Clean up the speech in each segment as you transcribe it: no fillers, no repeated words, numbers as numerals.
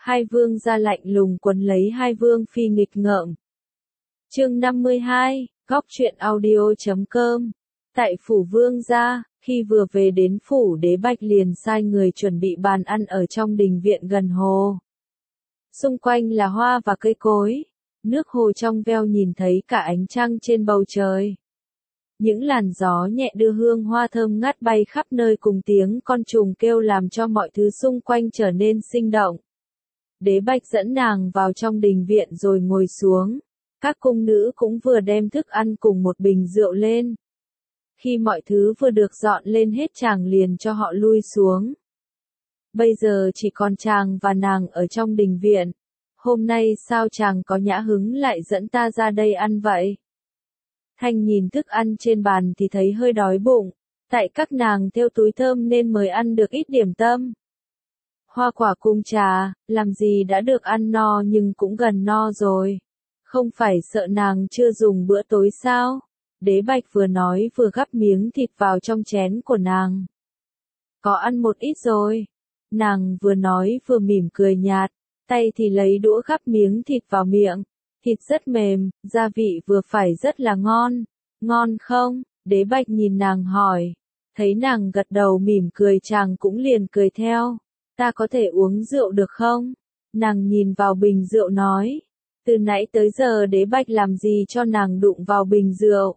Hai vương gia lạnh lùng quấn lấy hai vương phi nghịch ngợm. Chương 52, góc truyện audio.com. Tại phủ vương gia, khi vừa về đến phủ Đế Bạch liền sai người chuẩn bị bàn ăn ở trong đình viện gần hồ. Xung quanh là hoa và cây cối, nước hồ trong veo nhìn thấy cả ánh trăng trên bầu trời. Những làn gió nhẹ đưa hương hoa thơm ngát bay khắp nơi cùng tiếng con trùng kêu làm cho mọi thứ xung quanh trở nên sinh động. Đế Bạch dẫn nàng vào trong đình viện rồi ngồi xuống. Các cung nữ cũng vừa đem thức ăn cùng một bình rượu lên. Khi mọi thứ vừa được dọn lên hết chàng liền cho họ lui xuống. Bây giờ chỉ còn chàng và nàng ở trong đình viện. Hôm nay sao chàng có nhã hứng lại dẫn ta ra đây ăn vậy? Thanh nhìn thức ăn trên bàn thì thấy hơi đói bụng. Tại các nàng theo túi thơm nên mới ăn được ít điểm tâm. Hoa quả cung trà, làm gì đã được ăn no nhưng cũng gần no rồi. Không phải sợ nàng chưa dùng bữa tối sao? Đế Bạch vừa nói vừa gắp miếng thịt vào trong chén của nàng. Có ăn một ít rồi. Nàng vừa nói vừa mỉm cười nhạt, tay thì lấy đũa gắp miếng thịt vào miệng. Thịt rất mềm, gia vị vừa phải rất là ngon. Ngon không? Đế Bạch nhìn nàng hỏi. Thấy nàng gật đầu mỉm cười chàng cũng liền cười theo. Ta có thể uống rượu được không? Nàng nhìn vào bình rượu nói. Từ nãy tới giờ Đế Bạch làm gì cho nàng đụng vào bình rượu.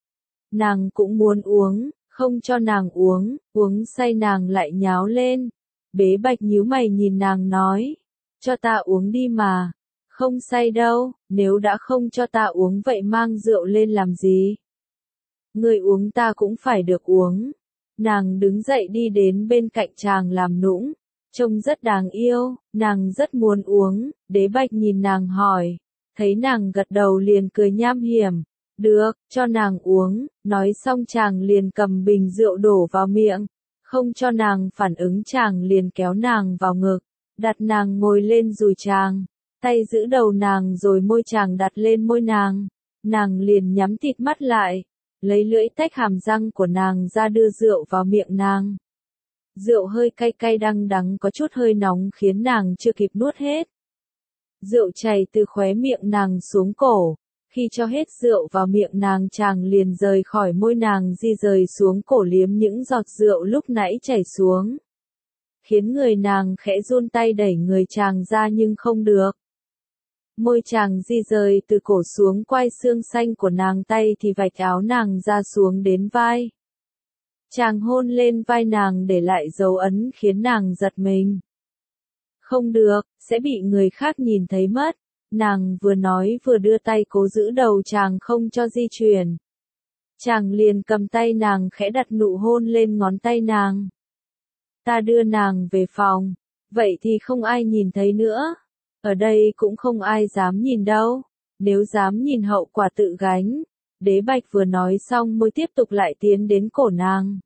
Nàng cũng muốn uống, không cho nàng uống say nàng lại nháo lên. Đế Bạch nhíu mày nhìn nàng nói. Cho ta uống đi mà. Không say đâu, nếu đã không cho ta uống vậy mang rượu lên làm gì? Người uống ta cũng phải được uống. Nàng đứng dậy đi đến bên cạnh chàng làm nũng. Trông rất đáng yêu, nàng rất muốn uống. Đế Bạch nhìn nàng hỏi. Thấy nàng gật đầu liền cười nham hiểm. Được, cho nàng uống. Nói xong chàng liền cầm bình rượu đổ vào miệng. Không cho nàng phản ứng chàng liền kéo nàng vào ngực. Đặt nàng ngồi lên dùi chàng. Tay giữ đầu nàng rồi môi chàng đặt lên môi nàng. Nàng liền nhắm tịt mắt lại. Lấy lưỡi tách hàm răng của nàng ra đưa rượu vào miệng nàng. Rượu hơi cay cay đắng đắng có chút hơi nóng khiến nàng chưa kịp nuốt hết. Rượu chảy từ khóe miệng nàng xuống cổ. Khi cho hết rượu vào miệng nàng chàng liền rời khỏi môi nàng di rời xuống cổ liếm những giọt rượu lúc nãy chảy xuống. Khiến người nàng khẽ run tay đẩy người chàng ra nhưng không được. Môi chàng di rời từ cổ xuống quai xương xanh của nàng tay thì vạch áo nàng ra xuống đến vai. Chàng hôn lên vai nàng để lại dấu ấn khiến nàng giật mình. Không được, sẽ bị người khác nhìn thấy mất. Nàng vừa nói vừa đưa tay cố giữ đầu chàng không cho di chuyển. Chàng liền cầm tay nàng khẽ đặt nụ hôn lên ngón tay nàng. Ta đưa nàng về phòng, vậy thì không ai nhìn thấy nữa. Ở đây cũng không ai dám nhìn đâu. Nếu dám nhìn hậu quả tự gánh. Đế Bạch vừa nói xong mới tiếp tục lại tiến đến cổ nàng.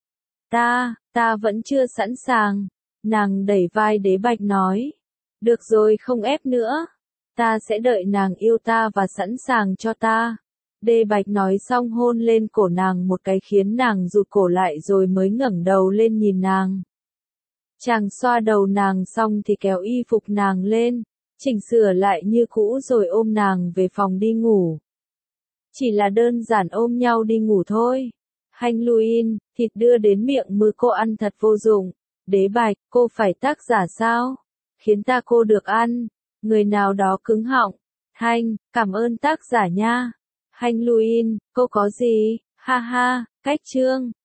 Ta vẫn chưa sẵn sàng. Nàng đẩy vai Đế Bạch nói. Được rồi không ép nữa. Ta sẽ đợi nàng yêu ta và sẵn sàng cho ta. Đế Bạch nói xong hôn lên cổ nàng một cái khiến nàng rụt cổ lại rồi mới ngẩng đầu lên nhìn nàng. Chàng xoa đầu nàng xong thì kéo y phục nàng lên, chỉnh sửa lại như cũ rồi ôm nàng về phòng đi ngủ. Chỉ là đơn giản ôm nhau đi ngủ thôi. Hành Luin, thịt đưa đến miệng mư cô ăn thật vô dụng. Đế Bạch, cô phải tác giả sao? Khiến ta cô được ăn. Người nào đó cứng họng. Hành, cảm ơn tác giả nha. Hành Luin, cô có gì? Ha ha, cách chương.